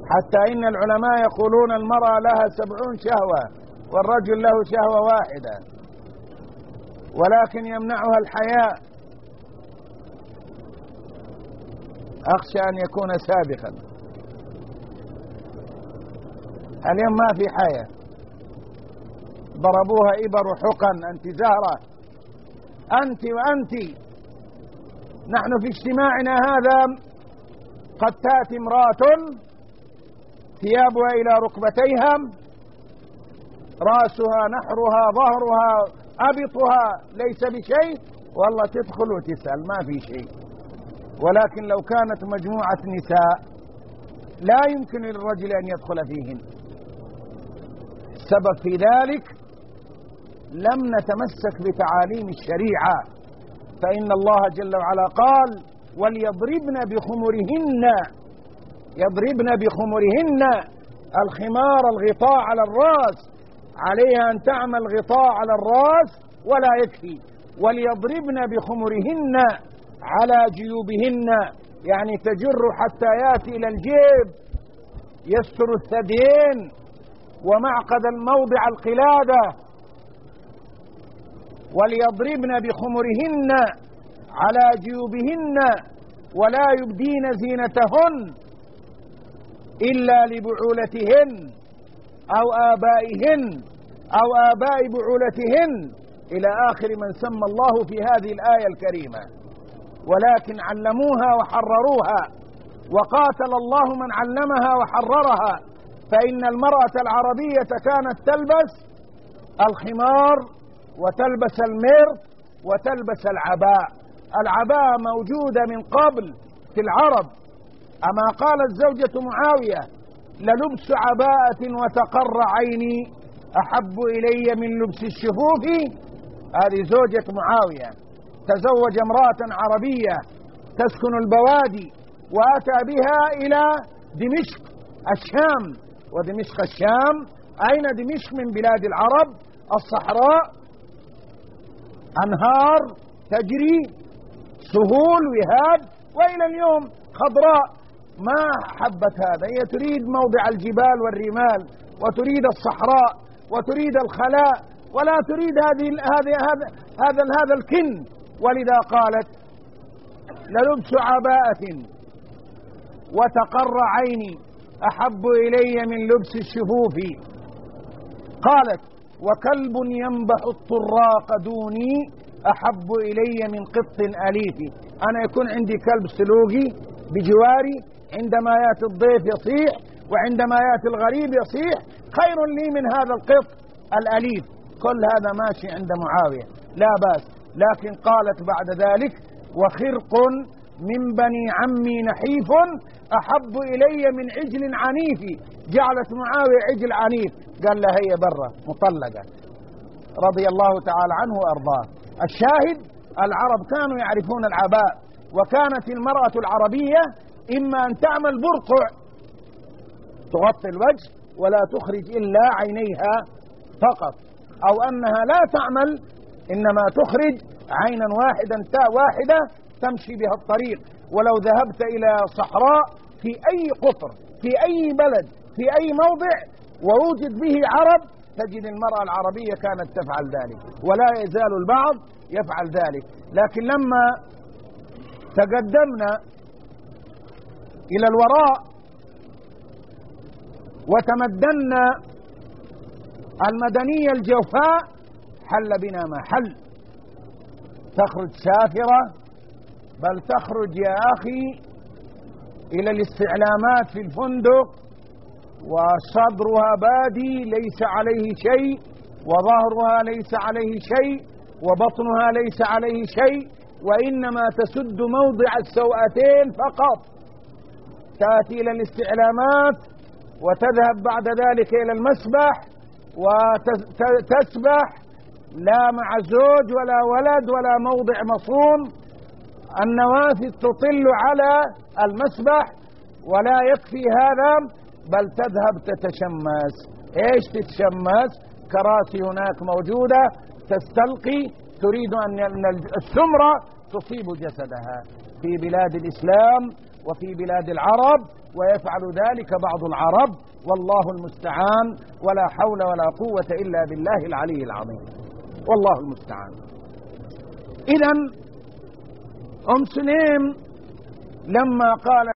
حتى إن العلماء يقولون المرأة لها 70 شهوة والرجل له شهوة واحدة، ولكن يمنعها الحياء. أخشى أن يكون سابقا. اليوم ما في حياة، ضربوها إبر وحقن. أنت زهرة، أنت وأنت. نحن في اجتماعنا هذا قد تأتي امرأة ثيابها إلى ركبتيها، رأسها نحرها ظهرها أبطها ليس بشيء، والله تدخل وتسأل ما في شيء. ولكن لو كانت مجموعة نساء لا يمكن للرجل أن يدخل فيهن. السبب في ذلك لم نتمسك بتعاليم الشريعة، فإن الله جل وعلا قال وليضربن بخمرهن، يضربن بخمرهن. الخمار الغطاء على الرأس، عليها أن تعمل غطاء على الرأس ولا يكفي. وليضربن بخمرهن على جيوبهن، يعني تجر حتى يأتي إلى الجيب يستر الثديين ومعقد الموضع القلادة. وليضربن بخمرهن على جيوبهن ولا يبدين زينتهن إلا لبعولتهن أو آبائهن أو آباء بعولتهن، إلى آخر من سمى الله في هذه الآية الكريمة. ولكن علموها وحرروها، وقاتل الله من علمها وحررها. فإن المرأة العربية كانت تلبس الخمار وتلبس المرط وتلبس العباء. العباء موجودة من قبل في العرب. أما قالت زوجة معاوية للبس عباءة وتقر عيني أحب إلي من لبس الشفوف. هذه زوجة معاوية تزوج امرأة عربية تسكن البوادي وأتى بها إلى دمشق الشام. ودمشق الشام أين دمشق؟ من بلاد العرب، الصحراء، أنهار تجري، سهول وهاد، وإلى اليوم خضراء. ما حبت هذا، هي تريد موضع الجبال والرمال، وتريد الصحراء، وتريد الخلاء، ولا تريد هذا الكن. ولذا قالت للبس عباءة وتقر عيني أحب إلي من لبس الشفوف. قالت وكلب ينبح الطراق دوني أحب إلي من قط أليف. أنا يكون عندي كلب سلوقي بجواري، عندما يأتي الضيف يصيح، وعندما يأتي الغريب يصيح، خير لي من هذا القط الأليف. كل هذا ماشي عند معاوية لا بأس. لكن قالت بعد ذلك وخرق من بني عمي نحيف أحب إلي من عجل عنيف. جعلت معاوية عجل عنيف، قال لها هي برة مطلقة رضي الله تعالى عنه وأرضاه. الشاهد العرب كانوا يعرفون العباء، وكانت المرأة العربية إما أن تعمل برقع تغطي الوجه ولا تخرج إلا عينيها فقط، أو أنها لا تعمل إنما تخرج عينا واحدة تمشي بها الطريق. ولو ذهبت إلى صحراء في أي قطر في أي بلد في أي موضع ووجد به عرب تجد المرأة العربية كانت تفعل ذلك، ولا يزال البعض يفعل ذلك. لكن لما تقدمنا إلى الوراء وتمدنا المدنية الجوفاء حل بنا ما حل. تخرج سافرة، بل تخرج يا أخي إلى الاستعلامات في الفندق وصدرها بادي ليس عليه شيء، وظهرها ليس عليه شيء، وبطنها ليس عليه شيء، وإنما تسد موضع السوأتين فقط. تأتي إلى الاستعلامات وتذهب بعد ذلك إلى المسبح وتسبح لا مع زوج ولا ولد ولا موضع مصون. النوافذ تطل على المسبح، ولا يكفي هذا بل تذهب تتشمس. ايش تتشمس؟ كراسي هناك موجودة تستلقي، تريد أن السمرة تصيب جسدها. في بلاد الإسلام وفي بلاد العرب ويفعل ذلك بعض العرب، والله المستعان، ولا حول ولا قوة إلا بالله العلي العظيم، والله المستعان. إذن أم سليم لما قال